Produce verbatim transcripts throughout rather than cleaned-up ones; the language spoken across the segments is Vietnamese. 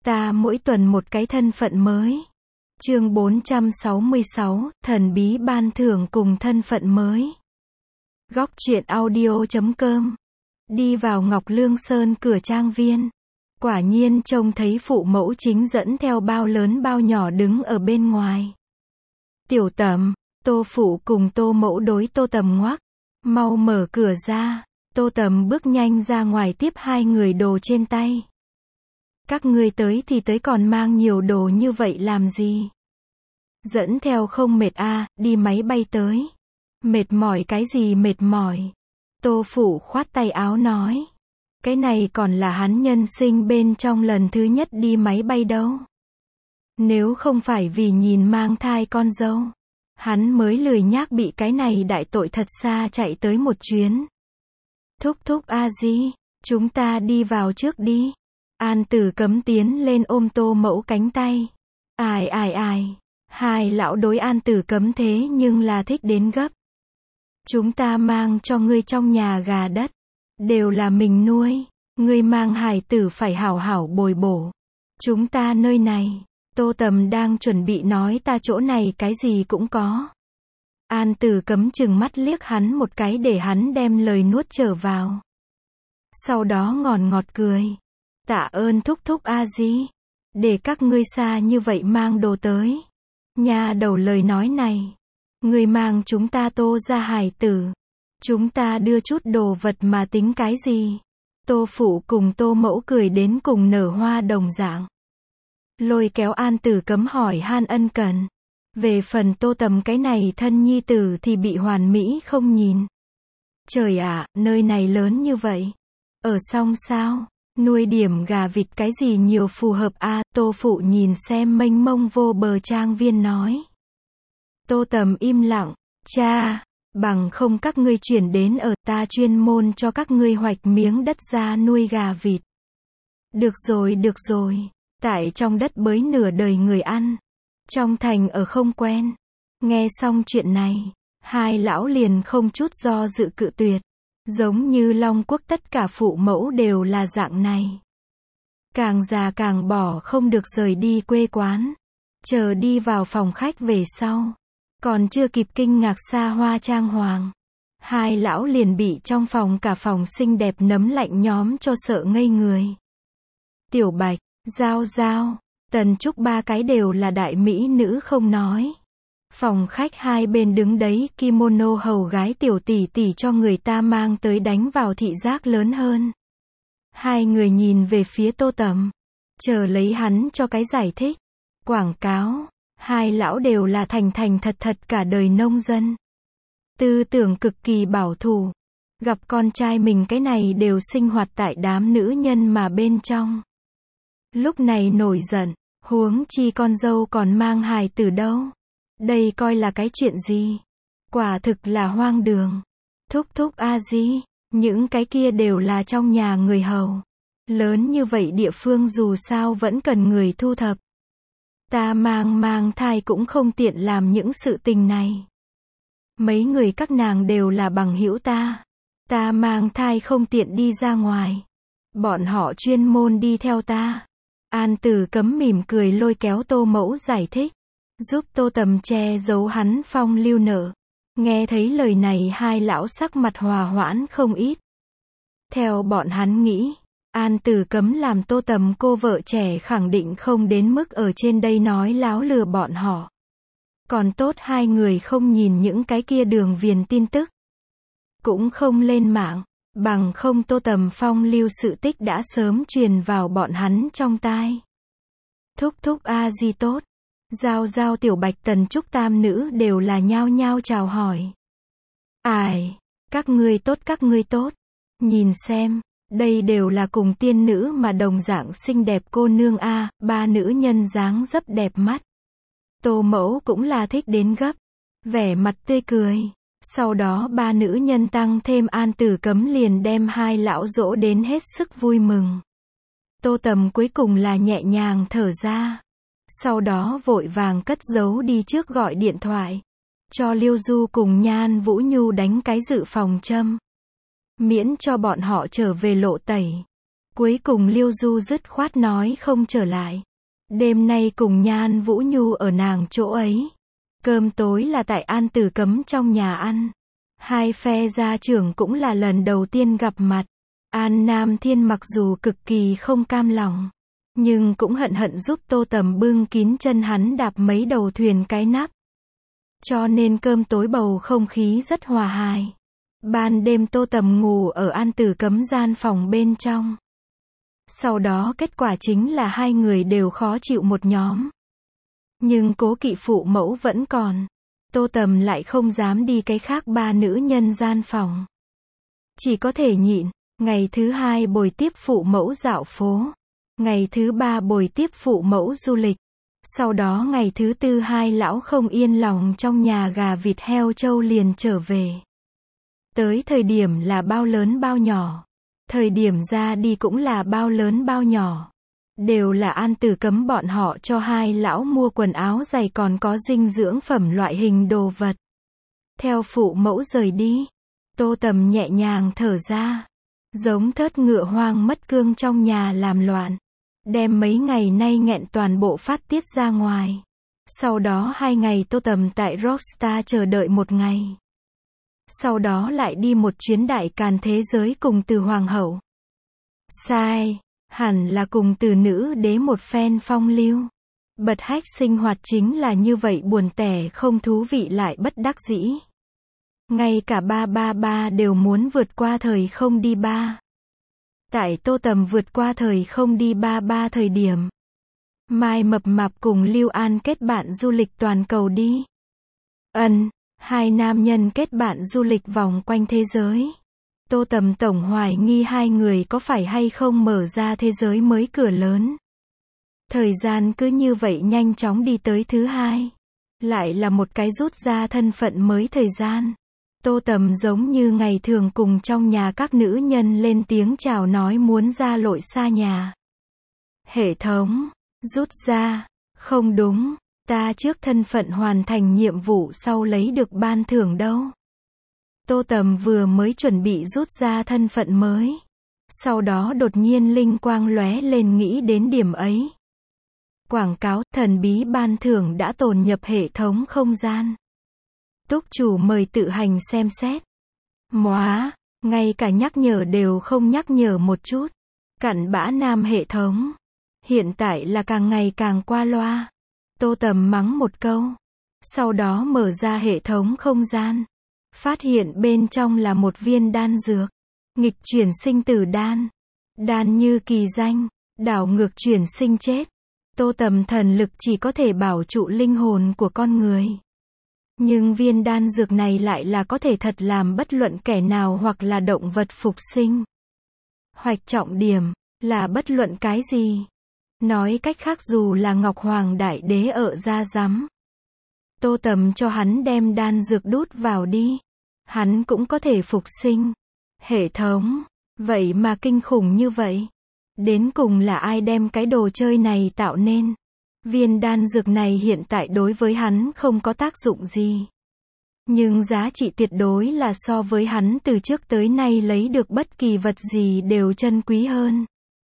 Ta mỗi tuần một cái thân phận mới. Chương bốn trăm sáu mươi sáu, thần bí ban thưởng cùng thân phận mới. Góc truyện audio chấm com. Đi vào Ngọc Lương Sơn cửa trang viên. Quả nhiên trông thấy phụ mẫu chính dẫn theo bao lớn bao nhỏ đứng ở bên ngoài. Tiểu Tầm, Tô phụ cùng Tô mẫu đối Tô Tầm ngoắc. Mau mở cửa ra. Tô Tầm bước nhanh ra ngoài tiếp hai người đồ trên tay. Các ngươi tới thì tới còn mang nhiều đồ như vậy làm gì? Dẫn theo không mệt à, đi máy bay tới. Mệt mỏi cái gì mệt mỏi? Tô phụ khoát tay áo nói. Cái này còn là hắn nhân sinh bên trong lần thứ nhất đi máy bay đâu. Nếu không phải vì nhìn mang thai con dâu, hắn mới lười nhác bị cái này đại tội thật xa chạy tới một chuyến. Thúc thúc a di, chúng ta đi vào trước đi. An Tử Cấm tiến lên ôm Tô mẫu cánh tay. Ai ai ai, hai lão đối An Tử Cấm thế nhưng là thích đến gấp. Chúng ta mang cho ngươi trong nhà gà đất, đều là mình nuôi, ngươi mang hài tử phải hảo hảo bồi bổ. Chúng ta nơi này, Tô Tầm đang chuẩn bị nói ta chỗ này cái gì cũng có. An Tử Cấm chừng mắt liếc hắn một cái để hắn đem lời nuốt trở vào. Sau đó ngọt ngọt cười. Tạ ơn thúc thúc a di, để các ngươi xa như vậy mang đồ tới. Nhà đầu lời nói này, ngươi mang chúng ta Tô ra hài tử, chúng ta đưa chút đồ vật mà tính cái gì? Tô phụ cùng Tô mẫu cười đến cùng nở hoa đồng dạng. Lôi kéo An Tử Cấm hỏi han ân cần. Về phần Tô Tầm cái này thân nhi tử thì bị hoàn mỹ không nhìn. Trời ạ, nơi này lớn như vậy, ở xong sao? Nuôi điểm gà vịt cái gì nhiều phù hợp a à? Tô phụ nhìn xem mênh mông vô bờ trang viên nói. Tô Tầm im lặng. Cha, bằng không các ngươi chuyển đến ở ta chuyên môn cho các ngươi hoạch miếng đất ra nuôi gà vịt. Được rồi được rồi, tại trong đất bới nửa đời người ăn, trong thành ở không quen. Nghe xong chuyện này, hai lão liền không chút do dự cự tuyệt. Giống như Long Quốc tất cả phụ mẫu đều là dạng này. Càng già càng bỏ không được rời đi quê quán. Chờ đi vào phòng khách về sau, còn chưa kịp kinh ngạc xa hoa trang hoàng, hai lão liền bị trong phòng cả phòng xinh đẹp nấm lạnh nhóm cho sợ ngây người. Tiểu Bạch, Giao Giao, Tần Trúc ba cái đều là đại mỹ nữ không nói. Phòng khách hai bên đứng đấy kimono hầu gái tiểu tỷ tỷ cho người ta mang tới đánh vào thị giác lớn hơn. Hai người nhìn về phía Tô Tầm, chờ lấy hắn cho cái giải thích. Quảng cáo, hai lão đều là thành thành thật thật cả đời nông dân. Tư tưởng cực kỳ bảo thủ. Gặp con trai mình cái này đều sinh hoạt tại đám nữ nhân mà bên trong. Lúc này nổi giận, huống chi con dâu còn mang hài tử đâu. Đây coi là cái chuyện gì? Quả thực là hoang đường. Thúc thúc a di, những cái kia đều là trong nhà người hầu. Lớn như vậy địa phương dù sao vẫn cần người thu thập. Ta mang mang thai cũng không tiện làm những sự tình này. Mấy người các nàng đều là bằng hữu ta. Ta mang thai không tiện đi ra ngoài. Bọn họ chuyên môn đi theo ta. An Tử Cấm mỉm cười lôi kéo Tô mẫu giải thích. Giúp Tô Tầm che giấu hắn phong lưu nở. Nghe thấy lời này hai lão sắc mặt hòa hoãn không ít. Theo bọn hắn nghĩ, An Tử Cấm làm Tô Tầm cô vợ trẻ khẳng định không đến mức ở trên đây nói láo lừa bọn họ. Còn tốt hai người không nhìn những cái kia đường viền tin tức. Cũng không lên mạng, bằng không Tô Tầm phong lưu sự tích đã sớm truyền vào bọn hắn trong tai. Thúc thúc a di tốt. Giao Giao Tiểu Bạch Tần Trúc tam nữ đều là nhao nhao chào hỏi. Ai, các ngươi tốt các ngươi tốt. Nhìn xem, đây đều là cùng tiên nữ mà đồng dạng xinh đẹp cô nương a, ba nữ nhân dáng dấp đẹp mắt. Tô mẫu cũng là thích đến gấp, vẻ mặt tươi cười. Sau đó ba nữ nhân tăng thêm An Tử Cấm liền đem hai lão dỗ đến hết sức vui mừng. Tô Tầm cuối cùng là nhẹ nhàng thở ra. Sau đó vội vàng cất giấu đi trước gọi điện thoại. Cho Liêu Du cùng Nhan Vũ Nhu đánh cái dự phòng châm. Miễn cho bọn họ trở về lộ tẩy. Cuối cùng Liêu Du dứt khoát nói không trở lại. Đêm nay cùng Nhan Vũ Nhu ở nàng chỗ ấy. Cơm tối là tại An Tử Cấm trong nhà ăn. Hai phe gia trưởng cũng là lần đầu tiên gặp mặt. An Nam Thiên mặc dù cực kỳ không cam lòng, nhưng cũng hận hận giúp Tô Tầm bưng kín chân hắn đạp mấy đầu thuyền cái nắp. Cho nên cơm tối bầu không khí rất hòa hài. Ban đêm Tô Tầm ngủ ở An Tử Cấm gian phòng bên trong. Sau đó kết quả chính là hai người đều khó chịu một nhóm. Nhưng cố kỵ phụ mẫu vẫn còn. Tô Tầm lại không dám đi cái khác ba nữ nhân gian phòng. Chỉ có thể nhịn. Ngày thứ hai bồi tiếp phụ mẫu dạo phố. Ngày thứ ba bồi tiếp phụ mẫu du lịch. Sau đó ngày thứ tư hai lão không yên lòng trong nhà gà vịt heo trâu liền trở về. Tới thời điểm là bao lớn bao nhỏ. Thời điểm ra đi cũng là bao lớn bao nhỏ. Đều là An Tử Cấm bọn họ cho hai lão mua quần áo giày còn có dinh dưỡng phẩm loại hình đồ vật. Theo phụ mẫu rời đi, Tô Tầm nhẹ nhàng thở ra. Giống thớt ngựa hoang mất cương trong nhà làm loạn. Đem mấy ngày nay nghẹn toàn bộ phát tiết ra ngoài. Sau đó hai ngày Tô Tầm tại Rockstar chờ đợi một ngày. Sau đó lại đi một chuyến đại càn thế giới cùng Từ Hoàng hậu. Sai, hẳn là cùng Từ nữ đế một phen phong lưu. Bật hách sinh hoạt chính là như vậy buồn tẻ không thú vị lại bất đắc dĩ. Ngay cả ba ba ba đều muốn vượt qua thời không đi ba. Tại Tô Tầm vượt qua thời không đi ba ba thời điểm. Mai Mập Mạp cùng Lưu An kết bạn du lịch toàn cầu đi. Ân, hai nam nhân kết bạn du lịch vòng quanh thế giới. Tô Tầm tổng hoài nghi hai người có phải hay không mở ra thế giới mới cửa lớn. Thời gian cứ như vậy nhanh chóng đi tới thứ hai. Lại là một cái rút ra thân phận mới thời gian. Tô Tầm giống như ngày thường cùng trong nhà các nữ nhân lên tiếng chào nói muốn ra lội xa nhà. Hệ thống, rút ra, không đúng, ta trước thân phận hoàn thành nhiệm vụ sau lấy được ban thưởng đâu. Tô Tầm vừa mới chuẩn bị rút ra thân phận mới. Sau đó đột nhiên linh quang lóe lên nghĩ đến điểm ấy. Quảng cáo, thần bí ban thưởng đã tồn nhập hệ thống không gian. Túc chủ mời tự hành xem xét. Móa, ngay cả nhắc nhở đều không nhắc nhở một chút. Cặn bã nam hệ thống. Hiện tại là càng ngày càng qua loa. Tô Tầm mắng một câu. Sau đó mở ra hệ thống không gian. Phát hiện bên trong là một viên đan dược. Nghịch chuyển sinh tử đan. Đan như kỳ danh. Đảo ngược chuyển sinh chết. Tô Tầm thần lực chỉ có thể bảo trụ linh hồn của con người. Nhưng viên đan dược này lại là có thể thật làm bất luận kẻ nào hoặc là động vật phục sinh. Hoạch trọng điểm, là bất luận cái gì. Nói cách khác dù là Ngọc Hoàng Đại Đế ở ra rắm. Tô Tầm cho hắn đem đan dược đút vào đi. Hắn cũng có thể phục sinh. Hệ thống, vậy mà kinh khủng như vậy. Đến cùng là ai đem cái đồ chơi này tạo nên. Viên đan dược này hiện tại đối với hắn không có tác dụng gì. Nhưng giá trị tuyệt đối là so với hắn từ trước tới nay lấy được bất kỳ vật gì đều chân quý hơn.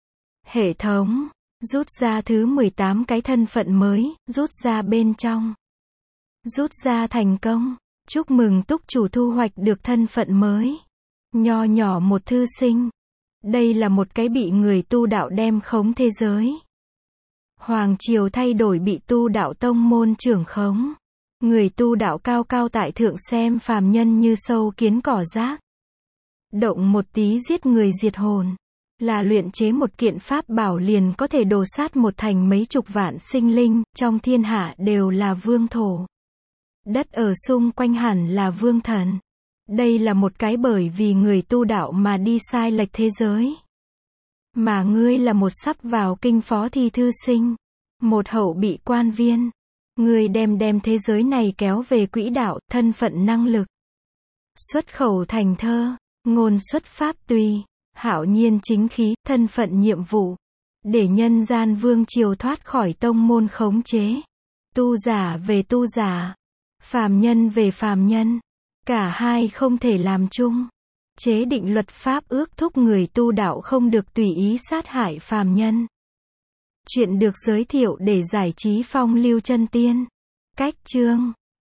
Hệ thống, rút ra thứ mười tám cái thân phận mới, rút ra bên trong. Rút ra thành công. Chúc mừng túc chủ thu hoạch được thân phận mới. Nho nhỏ một thư sinh. Đây là một cái bị người tu đạo đem khống thế giới. Hoàng triều thay đổi bị tu đạo tông môn trưởng khống. Người tu đạo cao cao tại thượng xem phàm nhân như sâu kiến cỏ rác. Động một tí giết người diệt hồn. Là luyện chế một kiện pháp bảo liền có thể đồ sát một thành mấy chục vạn sinh linh, trong thiên hạ đều là vương thổ. Đất ở xung quanh hẳn là vương thần. Đây là một cái bởi vì người tu đạo mà đi sai lệch thế giới. Mà ngươi là một sắp vào kinh phó thi thư sinh. Một hậu bị quan viên. Ngươi đem đem thế giới này kéo về quỹ đạo, thân phận năng lực. Xuất khẩu thành thơ, ngôn xuất pháp tùy, hạo nhiên chính khí, thân phận nhiệm vụ. Để nhân gian vương triều thoát khỏi tông môn khống chế. Tu giả về tu giả. Phàm nhân về phàm nhân. Cả hai không thể làm chung. chế định luật pháp ước thúc người tu đạo không được tùy ý sát hại phàm nhân. Chuyện được giới thiệu để giải trí phong lưu chân tiên. Cách chương